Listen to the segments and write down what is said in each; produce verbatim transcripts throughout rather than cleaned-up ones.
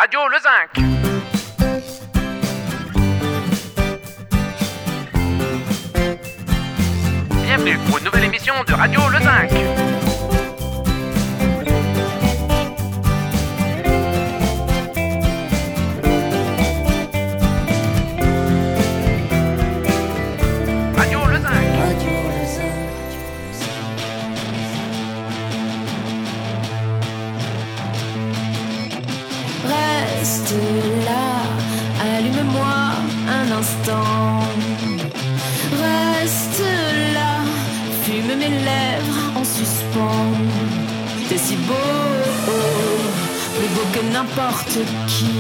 Radio Le Zinc. Bienvenue pour une nouvelle émission de Radio Le Zinc. Radio Le Zinc. Radio Le Zinc. Reste là, allume-moi un instant. Reste là, fume mes lèvres en suspens. T'es si beau, plus beau que n'importe qui.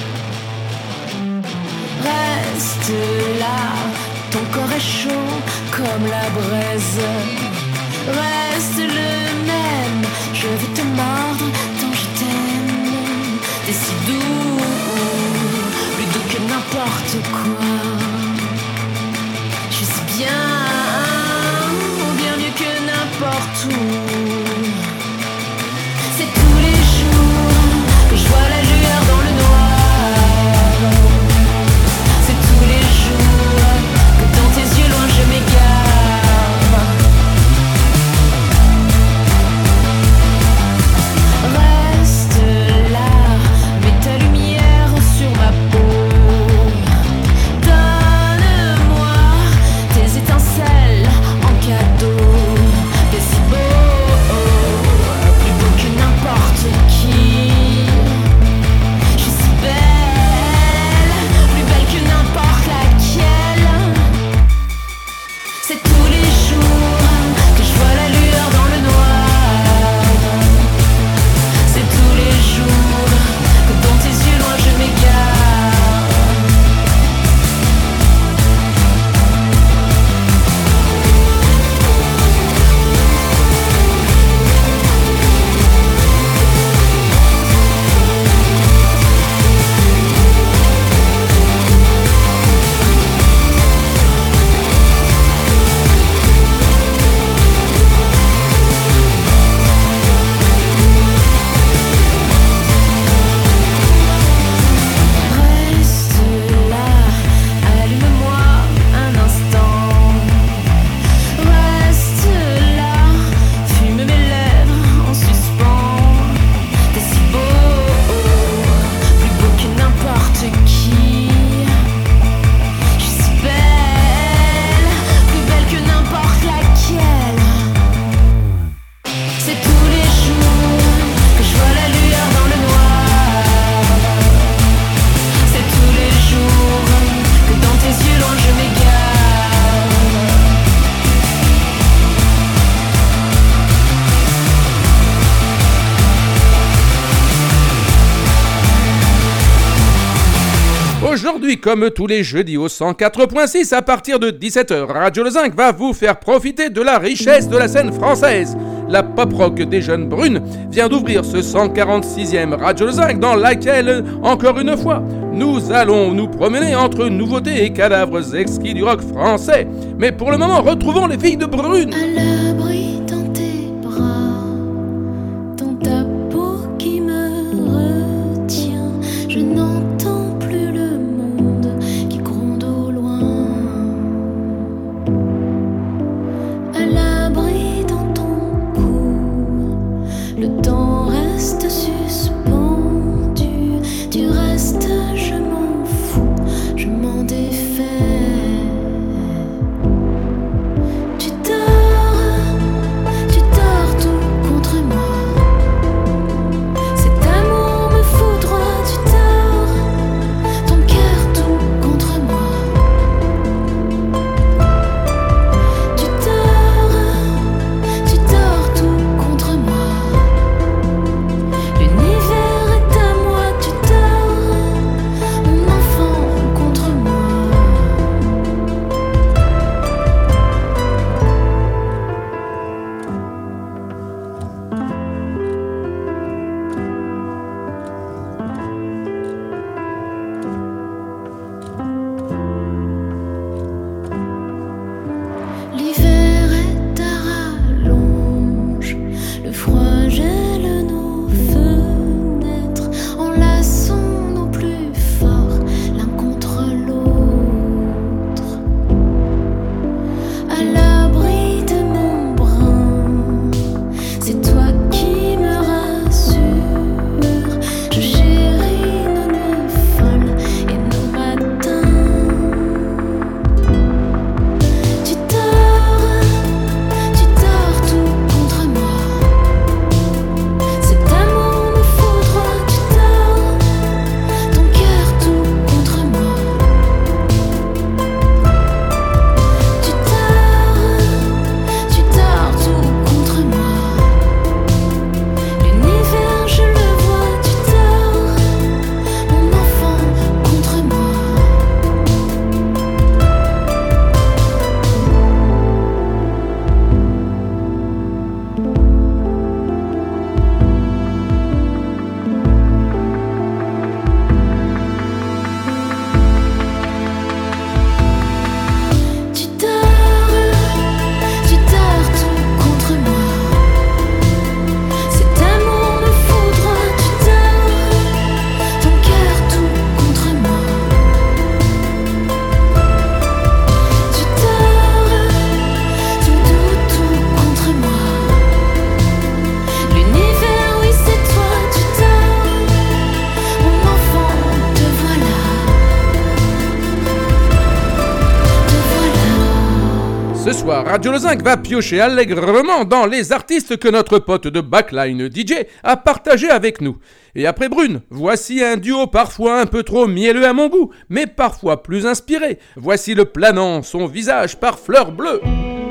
Reste là, ton corps est chaud comme la braise. Reste le même, je veux te mordre tant je t'aime. T'es si doux, plus doux que n'importe quoi. Je suis si bien, bien mieux que n'importe où. C'est tous les jours que je vois la lueur dans le noir. C'est tous les jours que dans tes yeux loin je m'égare. Reste là, mets ta lumière sur ma peau. Donne-moi tes étincelles en cadeau. T'es si beau, plus beau que n'importe qui. Je suis si belle, plus belle que n'importe laquelle. C'est tous les jours que je vois la lueur dans le noir. C'est tous les jours que dans tes yeux loin je m'égare. Reste là, allume-moi un instant. Reste là, fume mes lèvres en suspens. T'es si beau, plus beau que n'importe qui. Je suis si belle, plus belle que n'importe laquelle. C'est tous les jours que je vois la lueur dans le noir. C'est tous les jours que dans tes yeux loin je m'égare. Aujourd'hui, comme tous les jeudis au cent quatre point six, à partir de dix-sept heures, Radio Le Zinc va vous faire profiter de la richesse de la scène française. La pop rock des jeunes brunes vient d'ouvrir ce cent quarante-sixième Radio Le Zinc, dans laquelle, encore une fois, nous allons nous promener entre nouveautés et cadavres exquis du rock français. Mais pour le moment, retrouvons les filles de Brune. À l'abri dans tes bras, dans ta peau qui me retient, je n'entends plus le monde qui gronde au loin. À l'abri dans ton cou, le temps reste suspendu. Du reste, je m'en fous, je m'en défais. Tu dors Ce soir, Radio Le Zinc va piocher allègrement dans les artistes que notre pote de Backline D J a partagé avec nous. Et après Brune, voici un duo parfois un peu trop mielleux à mon goût, mais parfois plus inspiré. Voici le planant, son visage par fleurs bleues.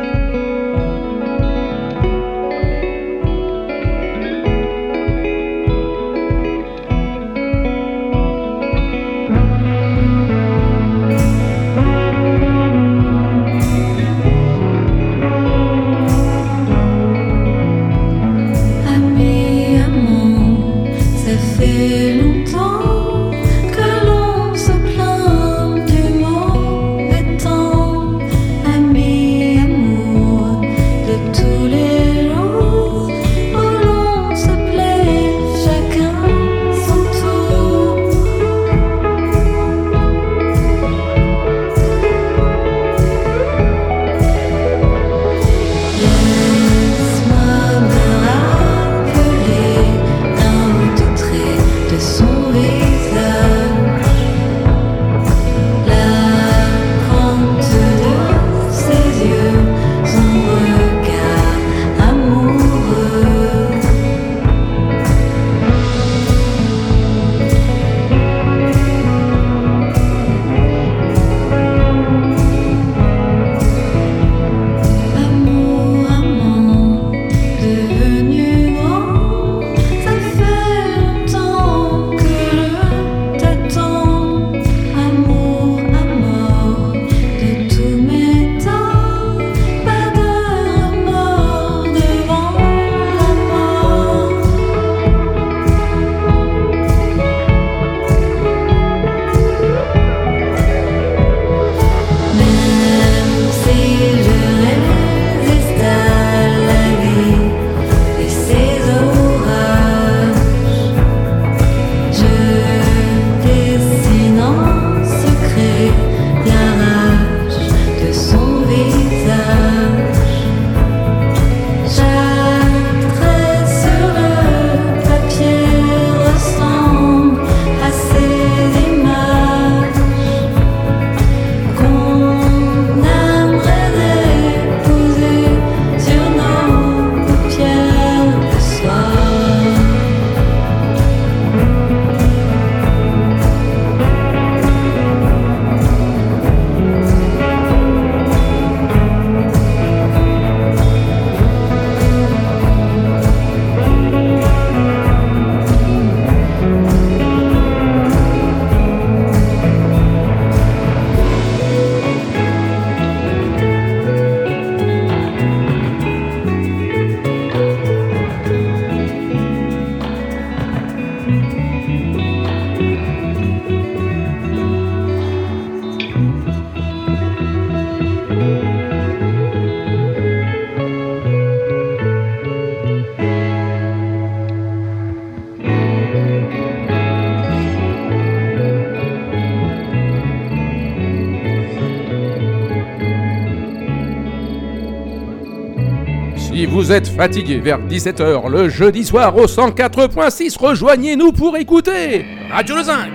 Si vous êtes fatigué vers dix-sept heures le jeudi soir au cent quatre point six, rejoignez-nous pour écouter Radio Le Zinc.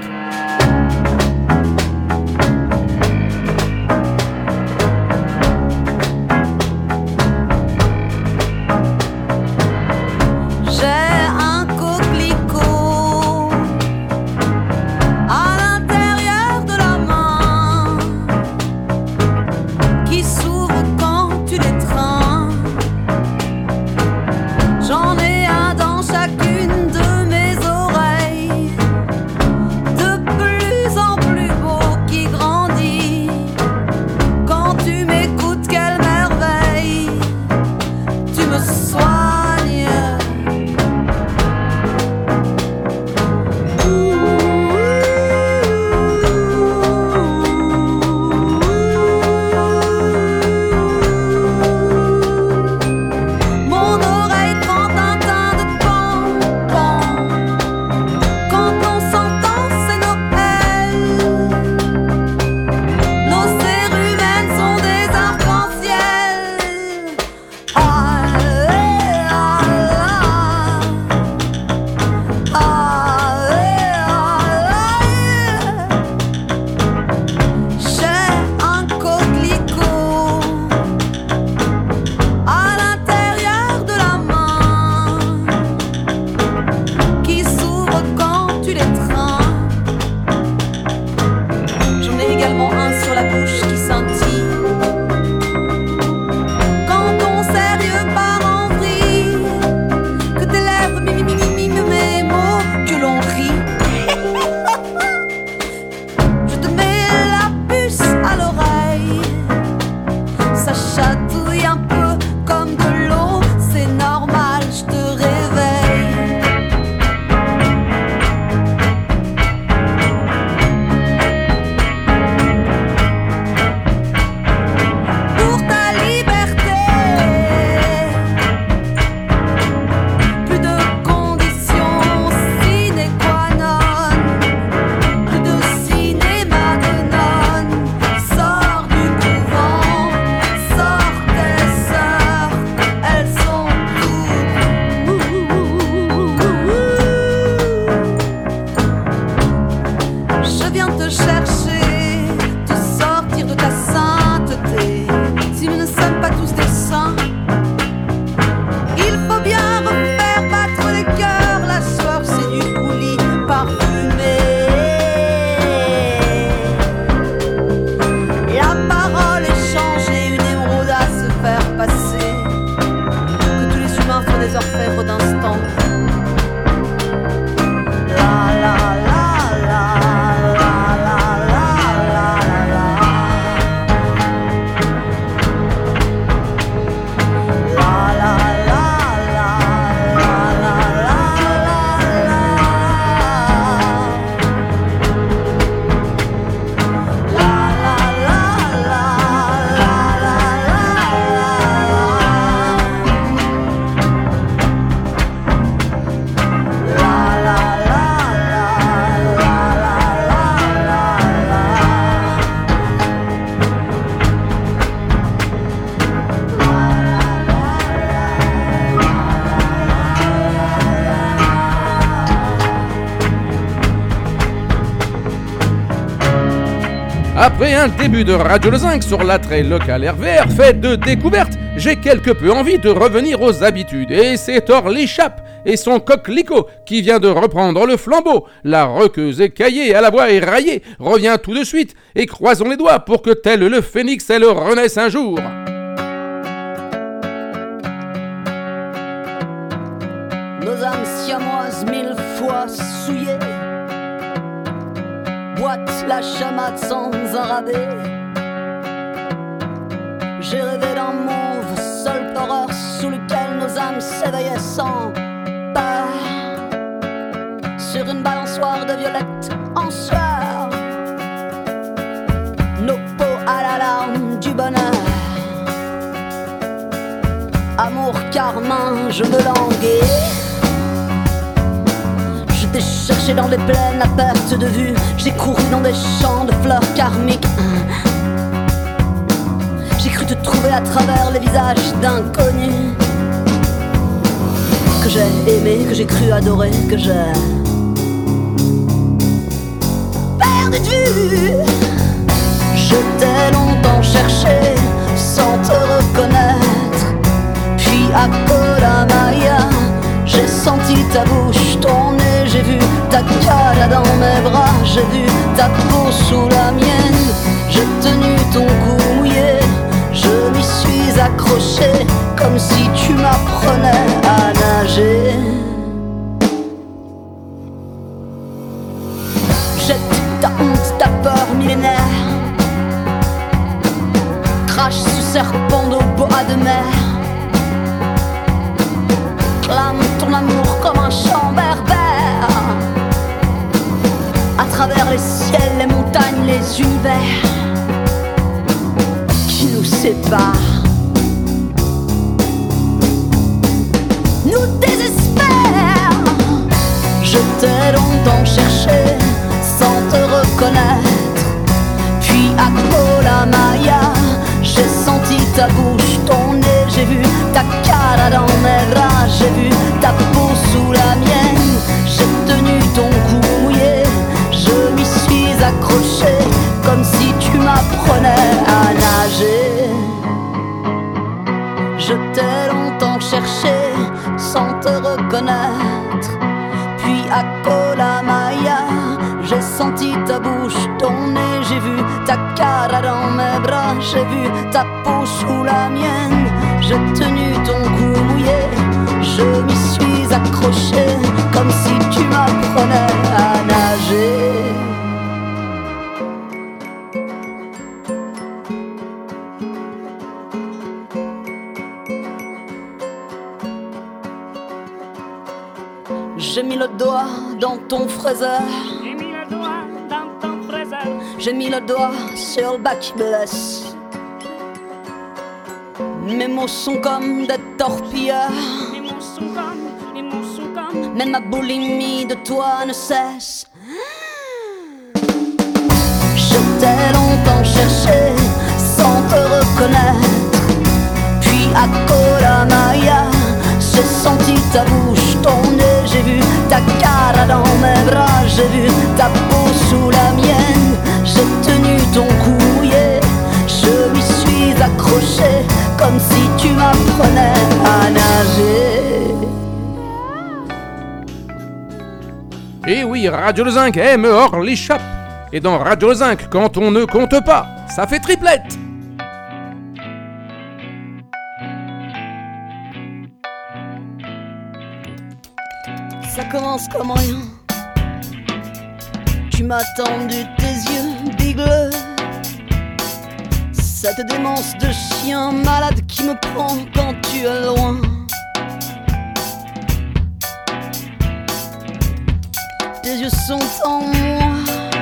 J'en ai un dans chacune de mes oreilles. viens te chercher, te sortir de ta sainteté. Si nous ne sommes pas tous des saints, il faut bien refaire battre les cœurs. La soif c'est du coulis parfumé. La parole est changée, une émeraude à se faire passer. Que tous les humains font des orfèvres d'instant. La la la la la la la la la. La la la la la la la la. La la la la la la Après un début de Radio Le Zinc sur l'attrait local R V R fait de découvertes, j'ai quelque peu envie de revenir aux habitudes. Et c'est Orly Chape et son coquelicot qui vient de reprendre le flambeau. La roqueuse écaillée à la voix éraillée revient tout de suite et croisons les doigts pour que tel le phénix elle renaisse un jour. Nos âmes siamoises mille fois souillées boite la chamade sans un rabais. J'ai rêvé d'un mauve, seule horreur sous lequel nos âmes s'éveillaient sans peur. Sur une balançoire de violettes en sueur, nos peaux à la larme du bonheur. Amour carmin, je me languais. J'ai cherché dans les plaines à perte de vue. J'ai couru dans des champs de fleurs karmiques. J'ai cru te trouver à travers les visages d'inconnus que j'ai aimé, que j'ai cru adorer, que j'ai perdu de vue. Je t'ai longtemps cherché sans te reconnaître. Puis à Kolamaya, j'ai senti ta bouche, ton nez, j'ai vu ta cara dans mes bras, j'ai vu ta peau sous la mienne, j'ai tenu ton cou mouillé, je m'y suis accroché comme si tu m'apprenais à nager. Jette ta honte, ta peur millénaire, crache sous serpent d'eau, bois de mer. Clame ton amour comme un chant berbère à travers les ciels, les montagnes, les univers qui nous séparent, nous désespèrent. Je t'ai longtemps cherché sans te reconnaître. Puis à Kolamaya, j'ai senti ta bouche, ton nez, j'ai vu ta cara dans mes bras, j'ai vu ta peau sous la mienne, j'ai tenu ton cou mouillé, je m'y suis accroché comme si tu m'apprenais à nager. Je t'ai longtemps cherché sans te reconnaître. Puis à Kolamaya, j'ai senti ta bouche, ton nez, j'ai vu ta cara dans mes bras, j'ai vu ta peau sous la mienne, j'ai tenu ton cou mouillé, je m'y suis accroché comme si tu m'apprenais à nager. J'ai mis le doigt dans ton fraiseur, J'ai mis le doigt dans ton fraiseur, j'ai mis le doigt sur le bas qui blesse. Mes mots sont comme des torpilleurs, les mots sont comme, les mots sont comme, mais ma boulimie de toi ne cesse. Je t'ai longtemps cherché sans te reconnaître. Puis à Kolamaya, j'ai senti ta bouche, ton nez, j'ai vu ta cara dans mes bras, j'ai vu ta peau sous la mienne, oui, Radio Le Zinc aime Orly Chap. Et dans Radio Le Zinc, quand on ne compte pas, ça fait triplette. Ça commence comme rien. Tu m'as tendu tes yeux bigleux. Cette démence de chien malade qui me prend quand tu es loin. Tes yeux sont en moi.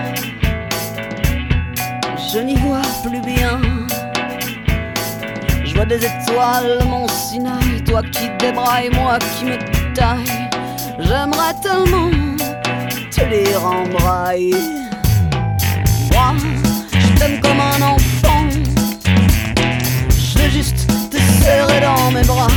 Je n'y vois plus bien. Je vois des étoiles, mon Sinaï. Toi qui débrailles, moi qui me taille. J'aimerais tellement te les rembrailler. Moi, je t'aime comme un enfant. Je veux juste te serrer dans mes bras.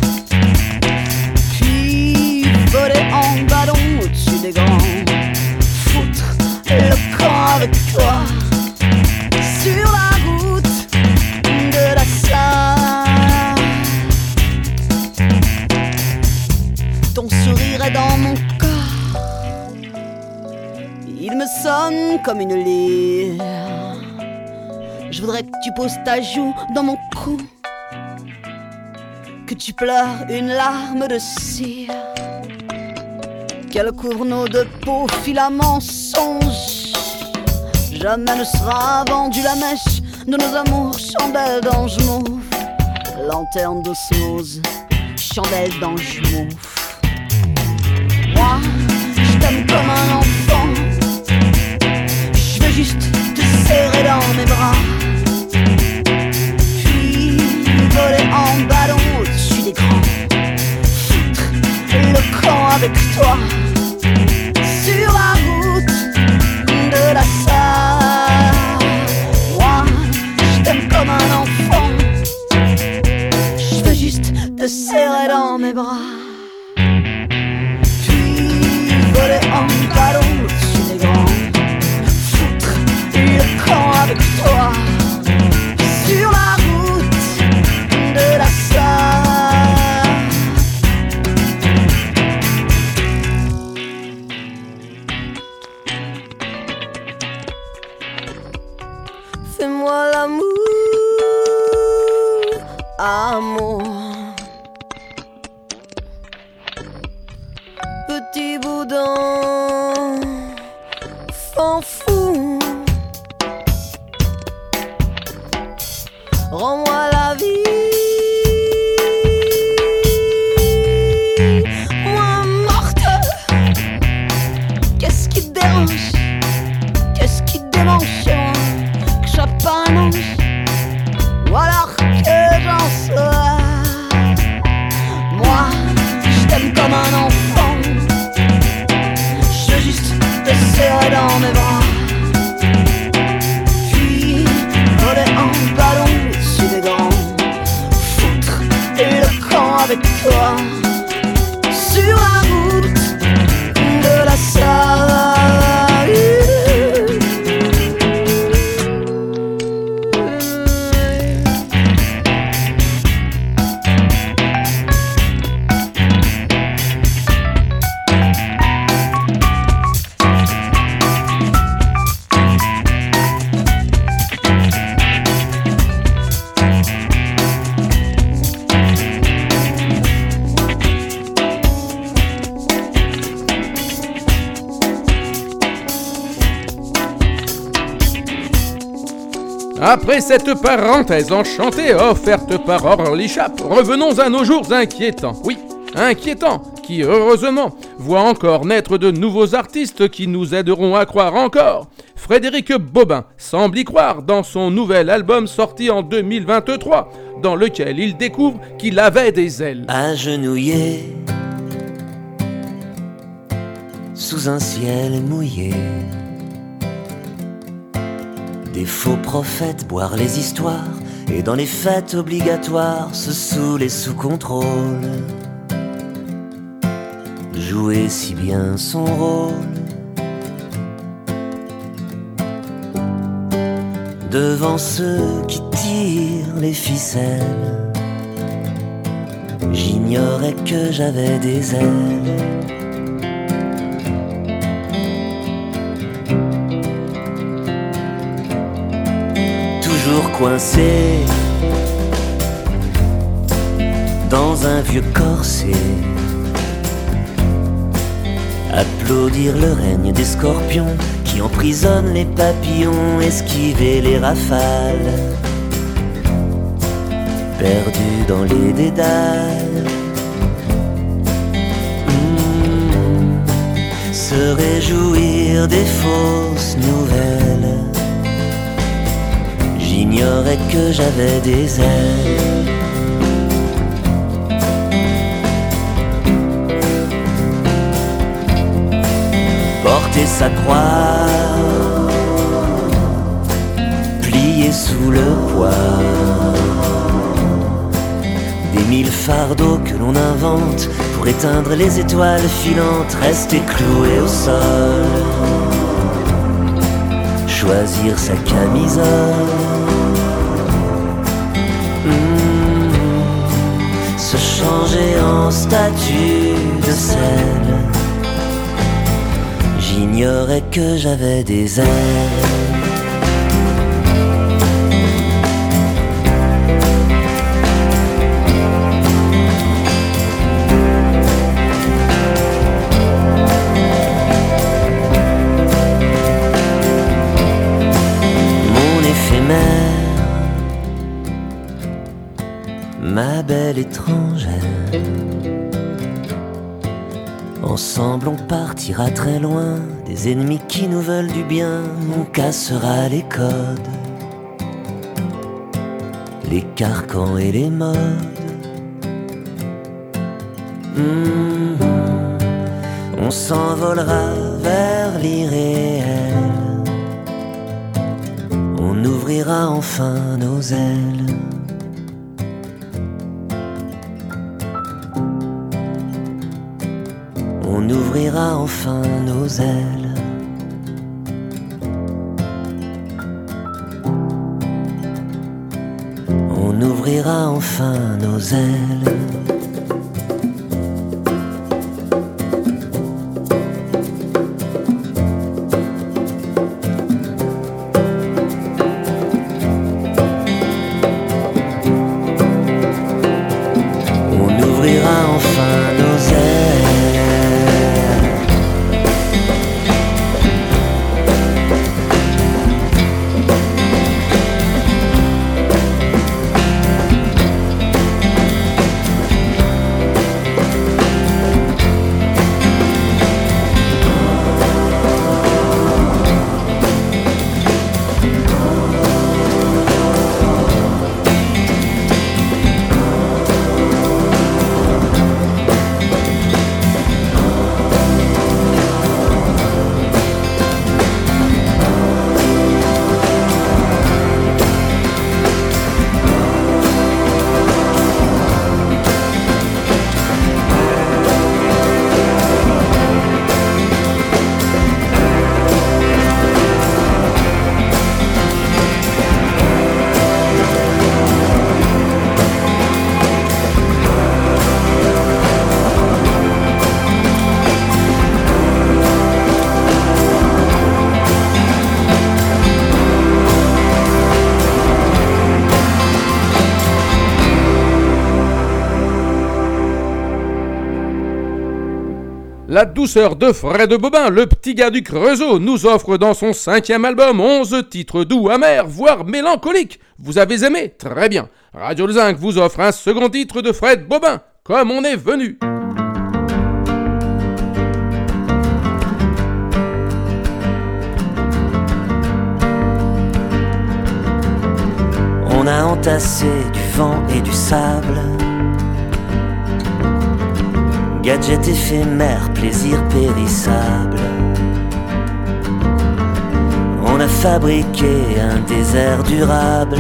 Puis voler en ballon au-dessus des grands. Foutre le camp avec toi. Sur la route de la salle. Ton sourire est dans mon corps. Il me sonne comme une lyre. Je voudrais que tu poses ta joue dans mon cou. Que tu pleures une larme de cire. Qu'elle couvre nos deux peaux, filaments songe. Jamais ne sera vendue la mèche de nos amours, chandelle d'ange mauve. Lanterne d'osmose, chandelle d'ange mauve. Moi, je t'aime comme un enfant. Je veux juste te serrer dans mes bras. Puis voler en ballon au-dessus des grands. Foutre le camp avec toi. Sur la route de la salle. Moi, je t'aime comme un enfant. Je veux juste te serrer dans mes bras. Voler en ballon au-dessus des grands. Foutre le camp avec toi. Sur la route de la salle. Fais-moi l'amour, amour. Petit boudin, fan fou. Rends-moi la vie. Moi morte. Qu'est-ce qui te dérange? Qu'est-ce qui te démange chez moi? Que je sois pas un ange? Ou alors que j'en sois? Moi, je t'aime comme un enfant. Te serrer dans mes bras. Puis voler en ballon au-dessus des grands. Foutre le camp avec toi. Sur la route de la salle. Après cette parenthèse enchantée offerte par Orly Chap, revenons à nos jours inquiétants. Oui, inquiétants, qui heureusement voient encore naître de nouveaux artistes qui nous aideront à croire encore. Frédéric Bobin semble y croire dans son nouvel album sorti en deux mille vingt-trois, dans lequel il découvre qu'il avait des ailes. Agenouillé sous un ciel mouillé, des faux prophètes boire les histoires et dans les fêtes obligatoires se saouler sous contrôle, jouer si bien son rôle. Devant ceux qui tirent les ficelles, j'ignorais que j'avais des ailes. coincé dans un vieux corset, applaudir le règne des scorpions qui emprisonnent les papillons, esquiver les rafales, perdu dans les dédales. Mmh, se réjouir des fausses nouvelles. J'ignorais que j'avais des ailes. Porter sa croix, plier sous le poids des mille fardeaux que l'on invente pour éteindre les étoiles filantes, rester cloué au sol, choisir sa camisole, mmh, se changer en statue de sel. J'ignorais que j'avais des ailes. Ma belle étrangère, ensemble on partira très loin des ennemis qui nous veulent du bien. On cassera les codes, les carcans et les modes. Mmh, on s'envolera vers l'irréel. On ouvrira enfin nos ailes. On ouvrira enfin nos ailes. On ouvrira enfin nos ailes. On ouvrira enfin nos ailes. La douceur de Fred Bobin, le petit gars du Creusot, nous offre dans son cinquième album onze titres doux, amers, voire mélancoliques. Vous avez aimé? Très bien. Radio Le Zinc vous offre un second titre de Fred Bobin, Comme on est venu. On a entassé du vent et du sable, gadget éphémère, plaisir périssable. On a fabriqué un désert durable,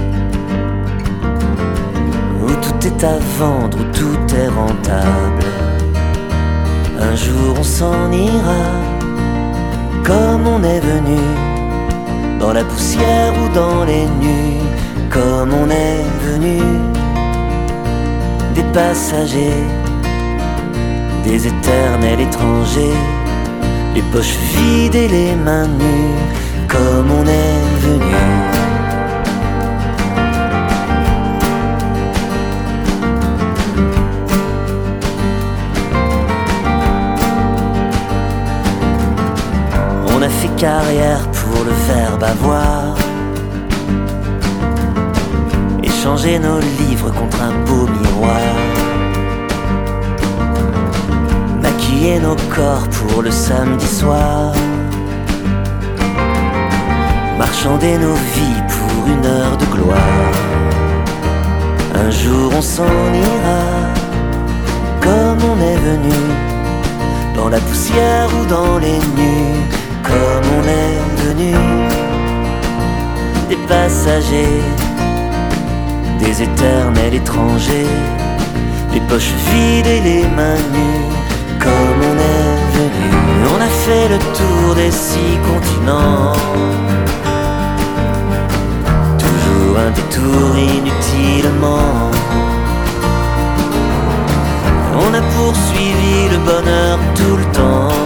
où tout est à vendre, où tout est rentable. Un jour on s'en ira, comme on est venu, dans la poussière ou dans les nues, comme on est venu, des passagers, des éternels étrangers, les poches vides et les mains nues, comme on est venu. carrière pour le verbe avoir. Échanger nos livres contre un beau miroir. Maquiller nos corps pour le samedi soir. Marchander nos vies pour une heure de gloire. Un jour on s'en ira, comme on est venu, dans la poussière ou dans les nues, comme on est venu, des passagers, des éternels étrangers, les poches vides et les mains nues, comme on est venu. On a fait le tour des six continents, toujours un détour inutilement. On a poursuivi le bonheur tout le temps.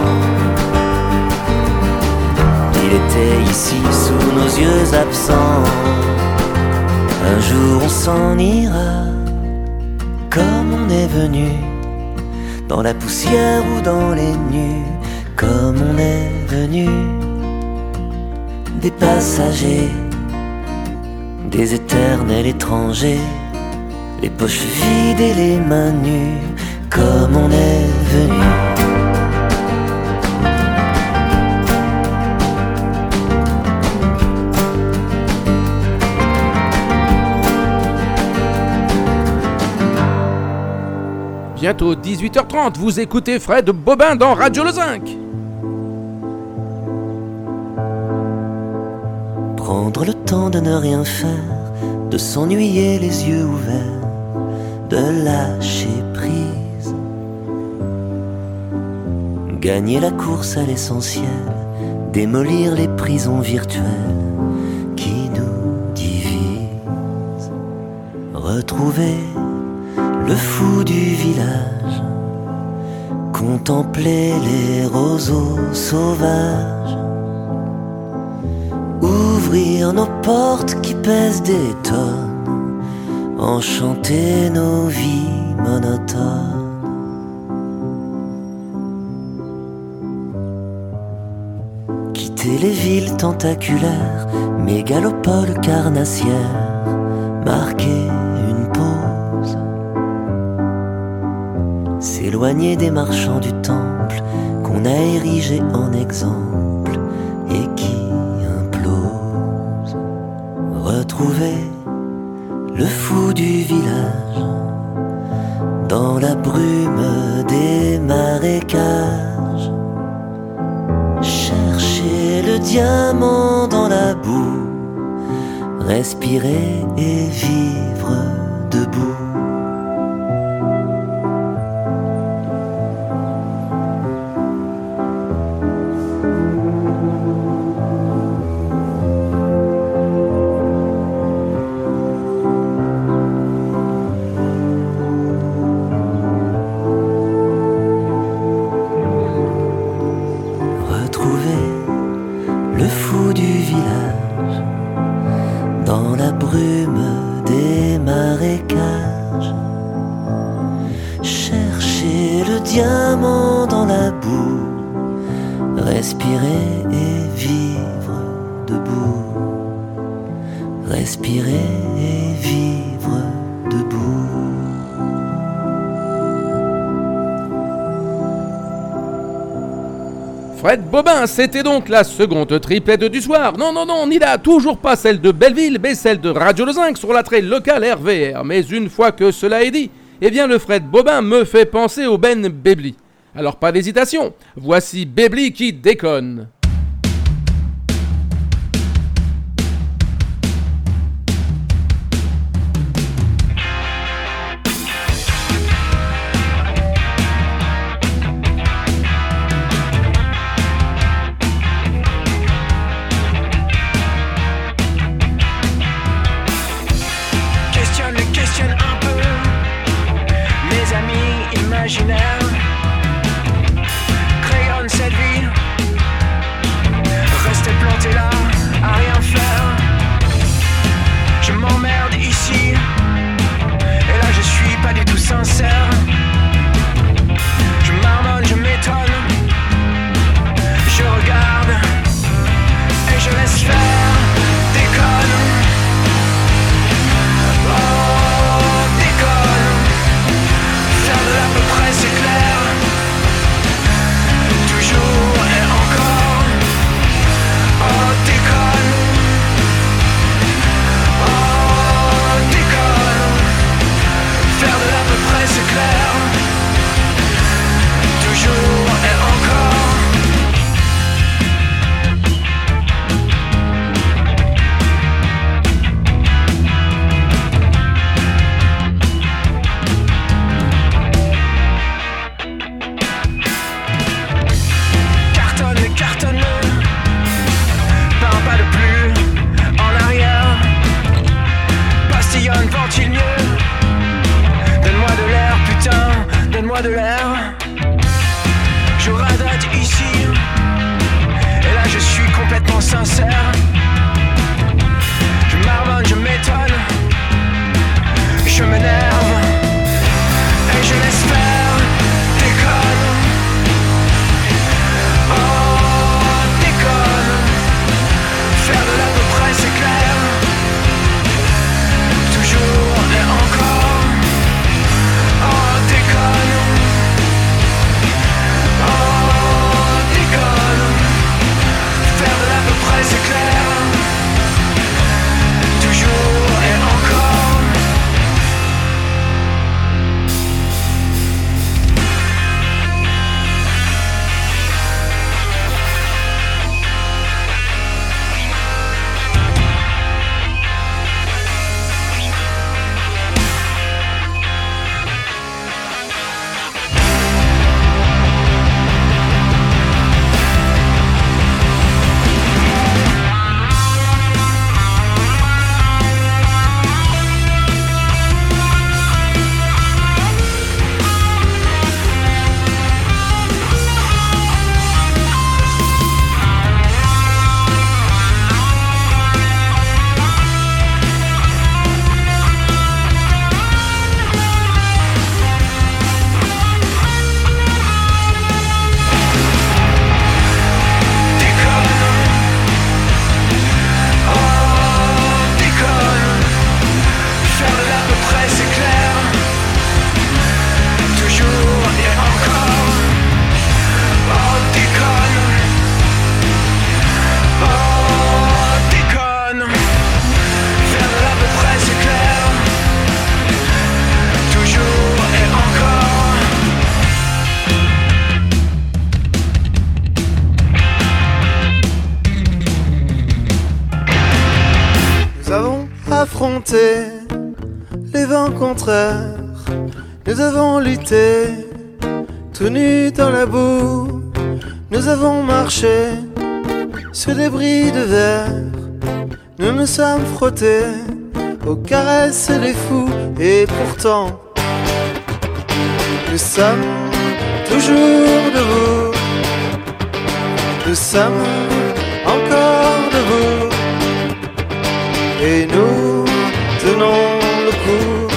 Il était ici sous nos yeux absents. Un jour on s'en ira, comme on est venu, dans la poussière ou dans les nues, comme on est venu, des passagers, des éternels étrangers, les poches vides et les mains nues, comme on est venu. Bientôt dix-huit heures trente, vous écoutez Fred Bobin dans Radio Le Zinc. Prendre le temps de ne rien faire, de s'ennuyer les yeux ouverts, de lâcher prise. Gagner la course à l'essentiel, démolir les prisons virtuelles qui nous divisent. Retrouver le fou du village, contempler les roseaux sauvages, ouvrir nos portes qui pèsent des tonnes, enchanter nos vies monotones. Quitter les villes tentaculaires, mégalopoles carnassières, marquer une pause. S'éloigner des marchands du temple qu'on a érigé en exemple et qui implose. Retrouver le fou du village dans la brume des marécages. Chercher le diamant dans la boue, respirer et vivre debout. Fred Bobin, c'était donc la seconde triplette du soir. Non, non, non, ni là, toujours pas celle de Belleville, mais celle de Radio Le Zinc sur l'attrait local R V R. Mais une fois que cela est dit, eh bien le Fred Bobin me fait penser au Ben Bebli. Alors pas d'hésitation, voici Bebli qui déconne. Crayonne cette vie moi de l'air. Je radote ici, et là je suis complètement sincère. Je marmonne, je m'étonne, je m'énerve, et je laisse faire, déconne. Oh, déconne. Faire de l'à peu près c'est clair. Toujours et encore. Oh, déconne. Oh, déconne. Faire de l'à peu près c'est clair. Toujours et encore. Affronter les vents contraires, nous avons lutté, tout nus dans la boue, nous avons marché sur des bris de verre, nous nous sommes frottés aux caresses des fous, et pourtant nous sommes toujours debout, nous sommes encore debout. Et nous tenons le coup.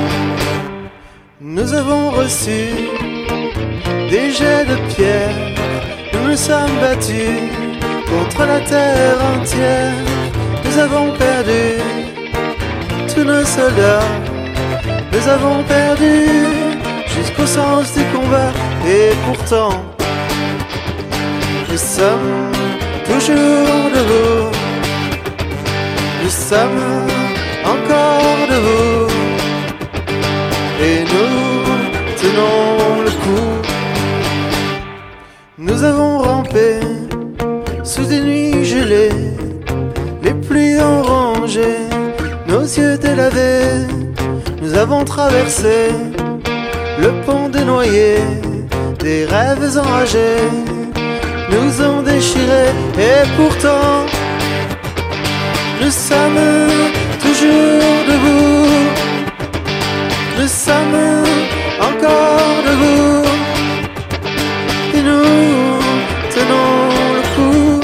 Nous avons reçu des jets de pierre. Nous nous sommes battus contre la terre entière. Nous avons perdu tous nos soldats. Nous avons perdu jusqu'au sens du combat. Et pourtant nous sommes toujours debout. Nous sommes encore debout et nous tenons le coup. Nous avons rampé sous des nuits gelées, les pluies orangées, nos yeux délavés. Nous avons traversé le pont des noyés, des rêves enragés nous ont déchirés. Et pourtant nous sommes toujours debout. Nous sommes encore debout. Et nous tenons le coup.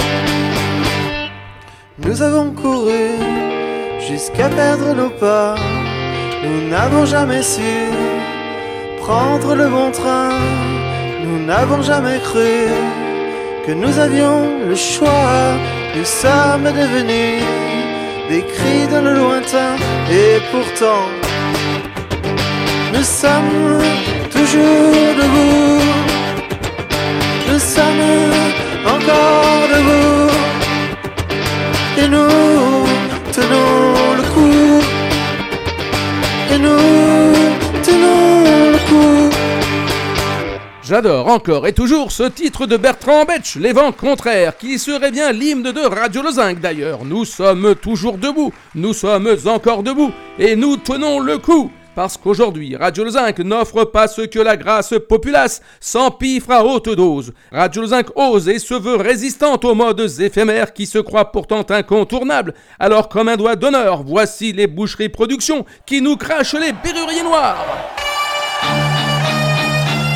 Nous avons couru jusqu'à perdre nos pas. Nous n'avons jamais su prendre le bon train. Nous n'avons jamais cru que nous avions le choix. Nous sommes devenus des cris dans le lointain. Et pourtant nous sommes toujours debout. Nous sommes encore debout. Et nous tenons le coup. Et nous tenons le coup. J'adore encore et toujours ce titre de Bertrand Betch, Les Vents Contraires, qui serait bien l'hymne de Radio Lozinc d'ailleurs. Nous sommes toujours debout, nous sommes encore debout, et nous tenons le coup. Parce qu'aujourd'hui, Radio Lozinc n'offre pas ce que la grâce populace s'empiffre à haute dose. Radio Lozinc ose et se veut résistante aux modes éphémères qui se croient pourtant incontournables. Alors comme un doigt d'honneur, voici les Boucheries Productions qui nous crachent les berruriers noirs.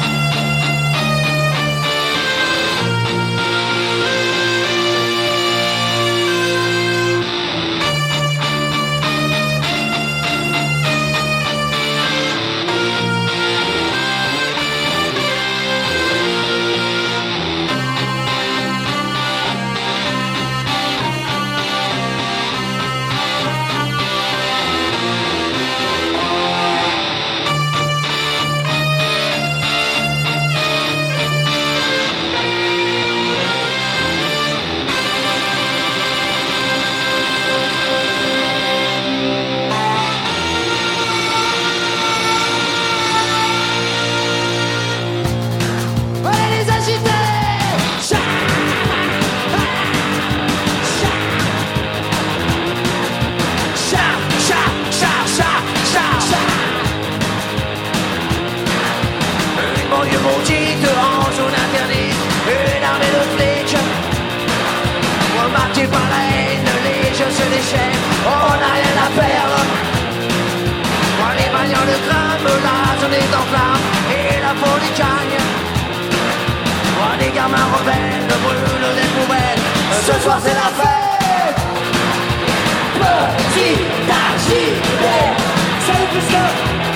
par la haine, les jeux se déchaînent, on n'a rien à perdre. Quand les bagnoles crament, la zone est en flamme et la folie gagne. Quand les gamins rebelles brûlent des poubelles, ce soir c'est la fête. Petit agité, salut Christophe.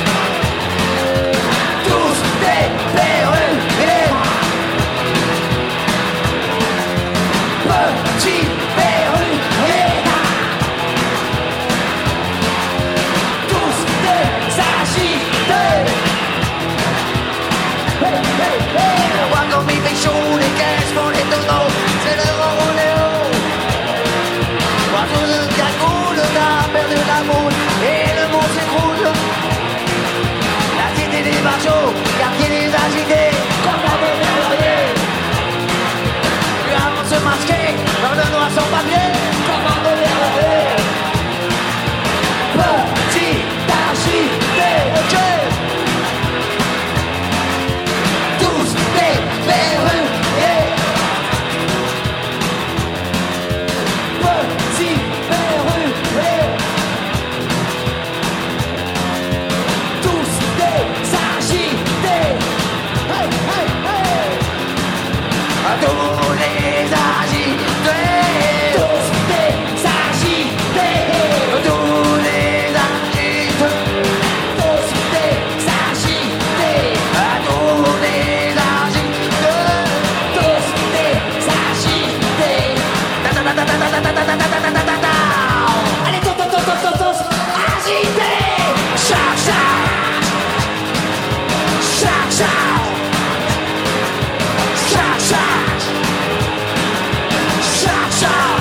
Tous des perruqués. Petit perruqué. Tous des agités. Hey, hey, hey. Le roi comme il fait chaud, les caisses font les tonneaux, c'est le grand rodéo. Partout de cagoule, on a perdu la boule et le monde s'écroule. La cité des machos, quartier des agités, comme la Beauvais. Puis avant de se masquer, dans le noir sans papier, comme un Beauvais. Petit agité, ok. Tous des verrouillés. Petit verrouillé. Tous des agités. Hey, hey, hey. À tous les agités. Tous des agités. Tous les agités. Tous des agités. À tous les agités. Tous des agités. Ta ta ta ta ta ta ta ta ta ta ta ta ta ta. Allez, tous, tous, tous, tous, tous, tous, agités. Chac, chac. Chac, chac. Chac, chac. Chac, chac.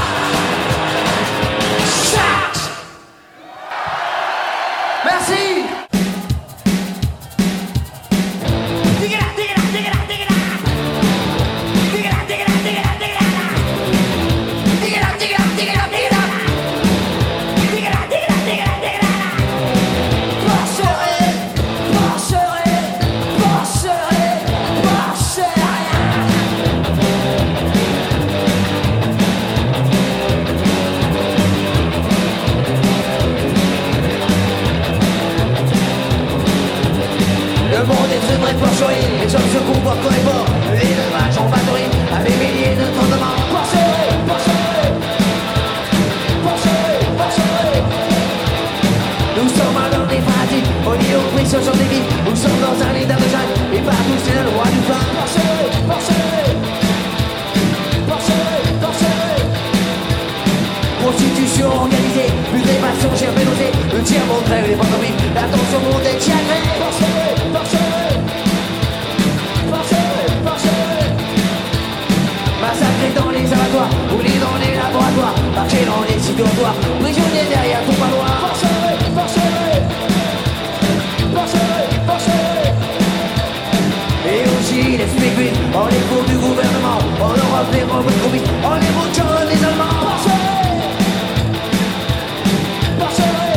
Chac. Merci. Dig it out, dig it out, dig it out, dig it out. Dig it out, dig it out, dig it out, dig it out. Dig it out, dig it out, dig it out, dig it out. Dig it out, dig it out, dig it out, dig it out. Porcherai, porcherai, porcherai, porcherai. Le monde est très très porcherai, les hommes se comportent comme les morts. Les deux matchs en batterie, avec milliers de tremblements. Porcherai, porcherai, porcherai, porcherai. Nous sommes alors des pratiques, on y offre ce sont des vies. Nous sommes dans un état de jungle, et partout c'est le roi du pain. Porcherai, porcherai, porcherai, porcherai. Prostitution organisée, plus des passions chères pénosées. Le tiers montre les pantomimes, la tension monte et tiagrée. Porcherai, porcherai, porcherai, porcherai. Massacré dans les abattoirs, roulé dans les laboratoires, marché dans les sites dortoirs, prisonnier derrière ton parloir. Porcherai, porcherai, porcherai, porcherai. Et aussi les spécules, en les cours du gouvernement, en Europe les robes commis, en les moutons des Allemands. Porcherai, porcherai.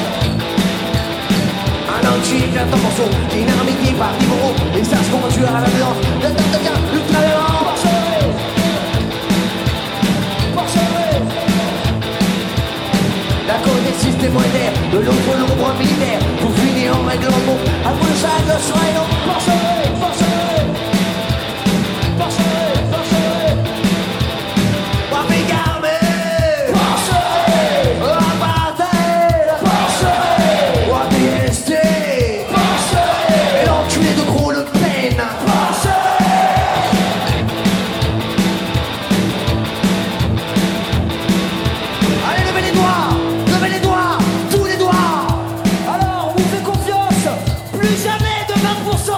Un antique, un morceau, dynamité par Liboro, et sache comment tu as la violence, le temps devient ultra-violent. Porcherai, porcherai. D'un côté système monétaire, de l'autre l'ombre militaire, pour finir en règlement bon, après chaque leçon et non. Porcherai, porcherai, porcherai, porcherai. Wapé Garmé, porcherai, apartheid, porcherai, Wapé S T, porcherai, et l'enculé de gros Le Pen, porcherai. Allez, levez les doigts, levez les doigts, tous les doigts. Alors, on vous fait confiance, plus jamais de vingt pour cent.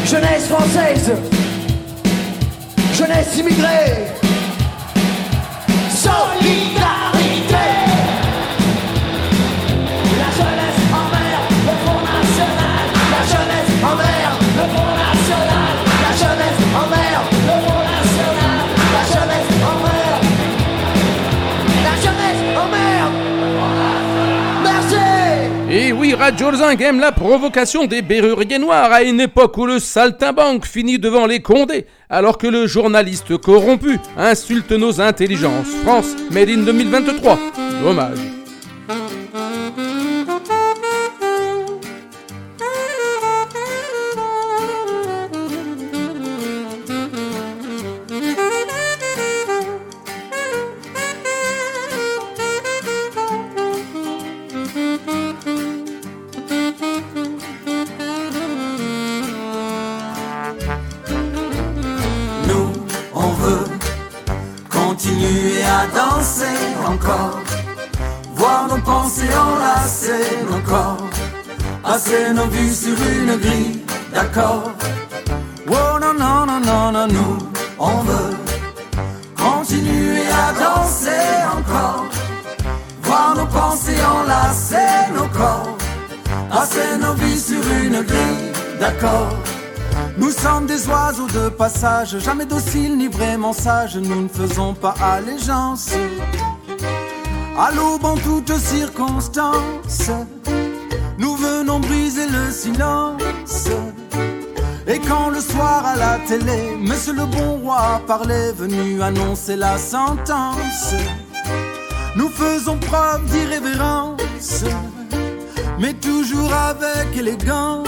Jeunesse française, jeunesse immigrée, solidarité. La jeunesse en mer, le Front National. La jeunesse en mer, le Front National. La jeunesse en mer, le Front National. La jeunesse en mer, la jeunesse en mer. Merci. Et oui, Radio Zinc aime la provocation des berruriers noirs à une époque où le saltimbanque finit devant les Condés, alors que le journaliste corrompu insulte nos intelligences. France, Made in deux mille vingt-trois. Dommage. Continuer à danser encore, voir nos pensées enlacer nos corps, passer nos vues sur une grille d'accord. Oh non non non non non, nous on veut continuer à danser encore, voir nos pensées enlacer nos corps, passer nos vies sur une grille d'accord. Nous sommes des oiseaux de passage, jamais dociles ni vraiment sages, nous ne faisons pas allégeance à l'aube en toutes circonstances. Nous venons briser le silence. Et quand le soir à la télé, Monsieur le bon roi parlait, venu annoncer la sentence, nous faisons preuve d'irrévérence, mais toujours avec élégance.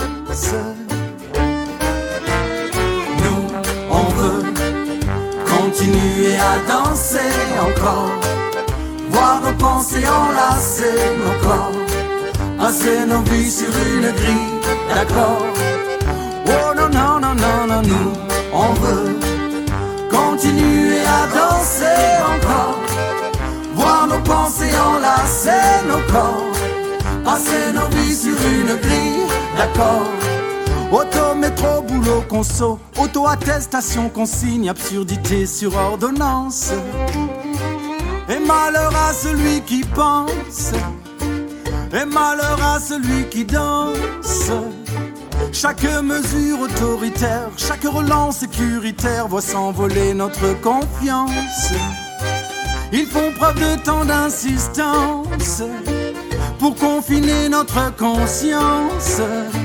Continuer à danser encore, voir nos pensées enlacer nos corps, passer nos vies sur une grille d'accord. Oh non non non non non, nous on veut continuer à danser encore, voir nos pensées enlacer nos corps, passer nos vies sur une grille d'accord. Auto, métro, boulot, conso, auto-attestation, consigne, absurdité sur ordonnance. Et malheur à celui qui pense, et malheur à celui qui danse. Chaque mesure autoritaire, chaque relance sécuritaire voit s'envoler notre confiance. Ils font preuve de tant d'insistance pour confiner notre conscience.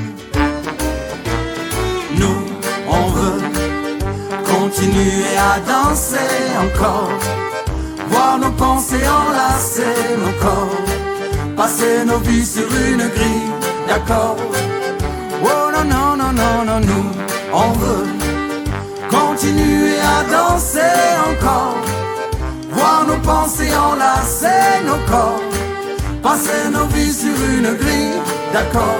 Nous, on veut continuer à danser encore, voir nos pensées enlacer nos corps, passer nos vies sur une grille d'accord. Oh non non non non non, nous, on veut continuer à danser encore, voir nos pensées enlacer nos corps, passer nos vies sur une grille d'accord.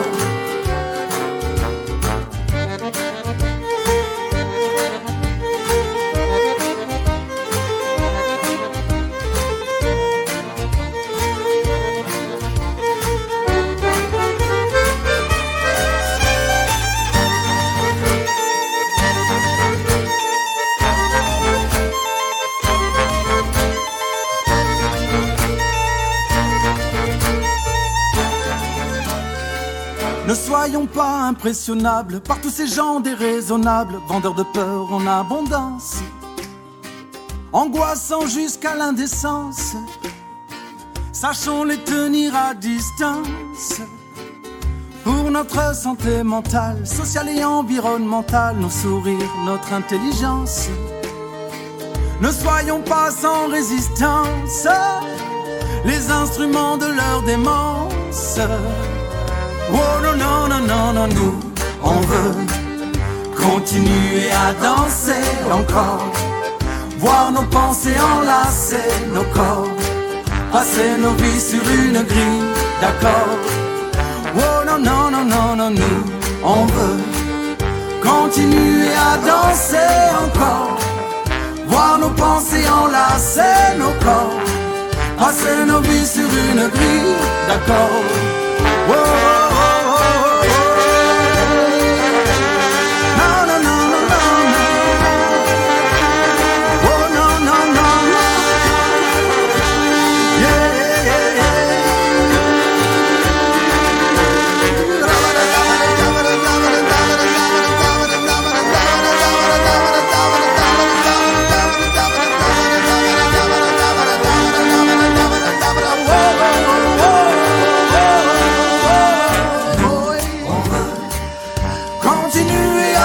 Ne soyons pas impressionnables par tous ces gens déraisonnables, vendeurs de peur en abondance, angoissants jusqu'à l'indécence. Sachons les tenir à distance. Pour notre santé mentale, sociale et environnementale, nos sourires, notre intelligence. Ne soyons pas sans résistance, les instruments de leur démence. Oh non non non non non, nous on veut continuer à danser encore, voir nos pensées enlacer nos corps, passer nos vies sur une grille d'accord. Oh non non non non non, nous on veut continuer à danser encore, voir nos pensées enlacer nos corps, passer nos vies sur une grille d'accord. Oh, oh, oh, oh, oh. Non,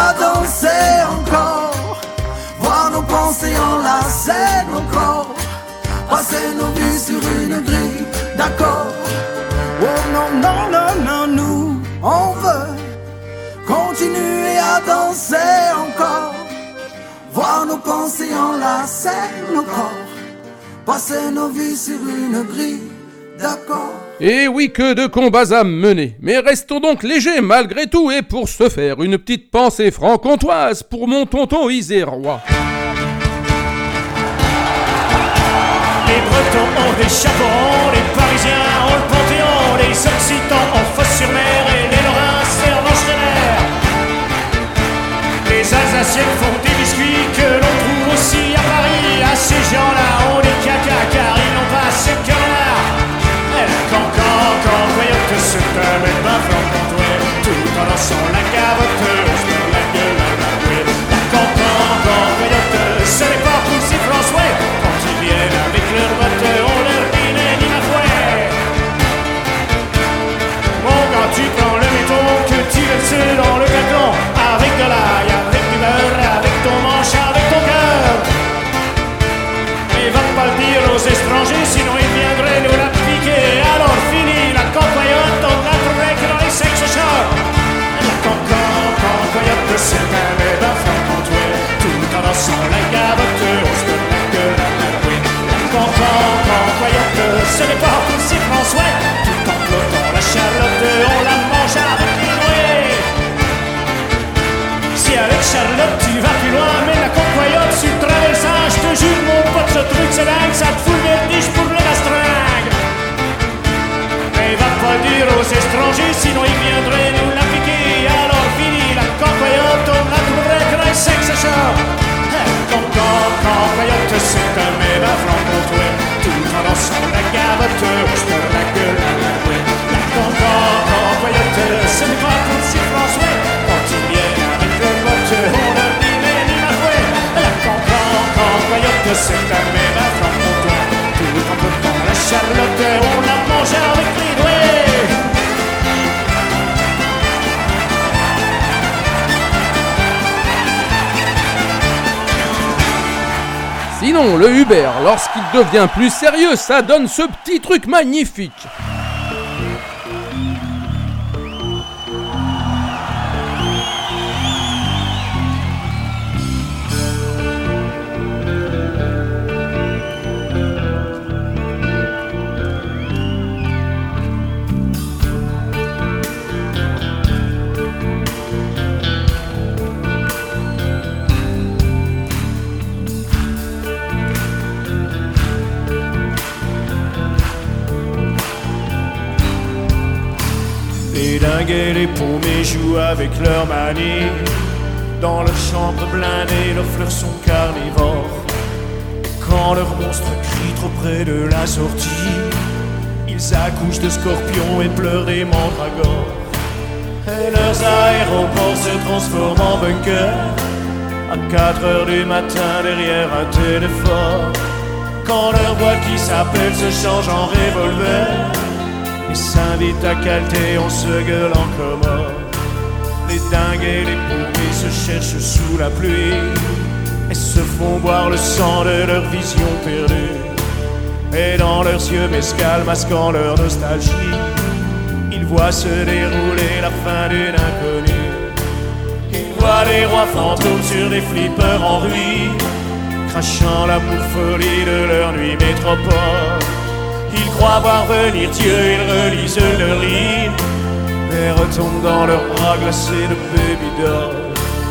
à danser encore, voir nos pensées enlacer nos corps, passer nos vies sur une grille d'accord. Oh non, non, non, non, nous, on veut continuer à danser encore, voir nos pensées enlacer nos corps, passer nos vies sur une grille d'accord. Et oui, que de combats à mener. Mais restons donc légers malgré tout, et pour ce faire, une petite pensée franc-comtoise pour mon tonton isérois. Les Bretons ont des chaperons, les Parisiens ont le Panthéon, les Occitans ont Fos-sur-Mer et les Lorrains Servan-Schreiber. Les Alsaciens font des biscuits que l'on trouve aussi à Paris. À ces gens-là, on les caca car ils n'ont pas ce canard. Elle cancan, quand coyote se table et ben flambe tout en lançant la cavoteuse de la gueule à la bouée. La cancan, quand coyote, ce n'est pas pour ces François. Quand ils viennent avec leurs bottes, on leur dit ni ma fouet. Bon, quand tu prends le métro, que tu verses dans le carton, avec de l'ail, avec du beurre, avec ton manche, avec ton cœur. Mais va pas le dire aux étrangers, sinon ils viendraient nous la piquer. Alors fini la cancoyote, on la trouverait que dans les sex shops. La cancoyote, c'est un bébé franc-comtois, tout en dansant la gavoteuse de la gueule à la bouée. La cancoyote, ce n'est pas pour si François, tout en flottant la Charlotte, on la mange avec les nouilles. Si avec Charlotte tu vas plus loin, mais la cancoyote sur le traversant, je te jure mon pote, ce truc c'est dingue, ça te fout le vertige pour le rastringue. Mais va pas le dire aux étrangers, sinon ils viendraient nous la piquer. Alors fini la cancoyote, on la trouverait que dans les sex shops. Hey, cancoyote, c'est un bébé franc-comtois, tout en dansant la gavoteuse de la gueule à la bouée. La cancoyote, ce n'est pas pour si François, quand ils viennent avec le botte, on leur dit mais ni ma fouet. La cancoyote, c'est un bébé franc-comtois, tout en flottant la Charlotte, on la mange avec les doigts. Sinon, le Uber, lorsqu'il devient plus sérieux, ça donne ce petit truc magnifique. Les dingues et les paumés jouent avec leur manie. Dans leur chambre blindée, leurs fleurs sont carnivores. Quand leurs monstres crient trop près de la sortie, ils accouchent de scorpions et pleurent des mandragores. Et leurs aéroports se transforment en bunkers à quatre heures du matin derrière un téléphone. Quand leur boîte qui s'appelle se change en revolver et s'invite à calter, on se gueule en commun. Les dingues et les paumés se cherchent sous la pluie et se font boire le sang de leur vision perdue. Et dans leurs yeux mescal masquant leur nostalgie, ils voient se dérouler la fin d'une inconnue. Ils voient les rois fantômes sur des flippers en ruine, crachant l'amour folie de leur nuit métropole. Ils croient voir venir Dieu, ils relisent leur ligne et retombent dans leurs bras glacés de baby doll.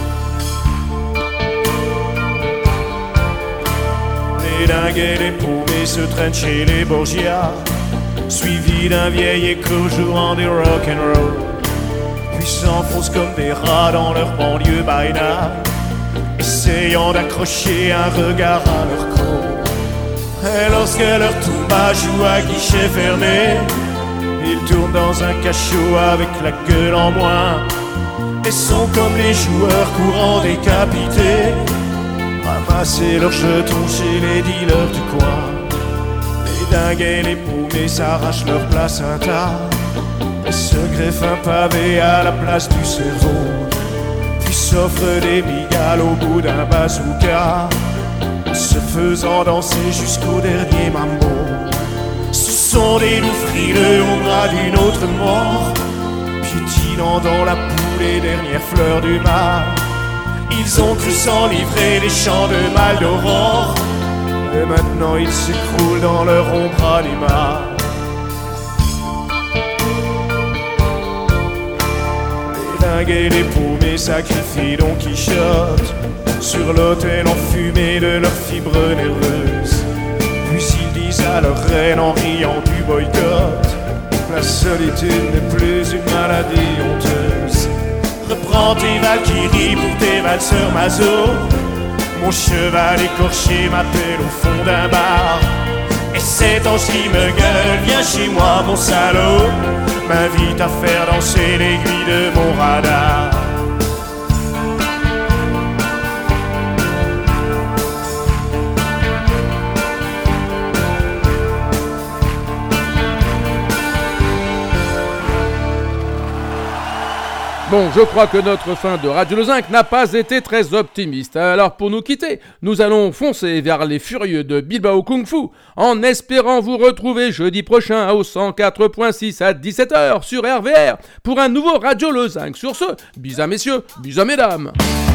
Les dingues et les paumés se traînent chez les Borgia, suivis d'un vieil écho jouant du rock'n'roll, puis s'enfoncent comme des rats dans leur banlieue baïna, essayant d'accrocher un regard à leur côte. Et lorsque leur toumba joue à guichet fermé, ils tournent dans un cachot avec la gueule en moins et sont comme les joueurs courants décapités, ramasser leurs jetons chez les dealers du coin. Les dingues et les paumés s'arrachent leur place un tas et se greffent un pavé à la place du cerveau, puis se s'offre des migales au bout d'un bazooka, se faisant danser jusqu'au dernier mambo. Ce sont des loups frileux au bras d'une autre mort, piétinant dans la boue les dernières fleurs du mar. Ils ont cru s'enivrer des chants de mal d'aurore, et maintenant ils s'écroulent dans leur ombre animale. Les dingues et les paumés sacrifient Don Quichotte sur l'autel enfumé de leurs fibres nerveuses. Puis ils disent à leur reine en riant du boycott: la solitude n'est plus une maladie honteuse. Reprends tes valkyries pour tes valseurs maso. Mon cheval écorché m'appelle au fond d'un bar, et cet ange qui me gueule: viens chez moi mon salaud, m'invite à faire danser l'aiguille de mon radar. Bon, je crois que notre fin de Radio Le Zinc n'a pas été très optimiste. Alors pour nous quitter, nous allons foncer vers les furieux de Bilbao Kung Fu, en espérant vous retrouver jeudi prochain au cent quatre point six à dix-sept heures sur R V R pour un nouveau Radio Le Zinc. Sur ce, bisous messieurs, bisous mesdames.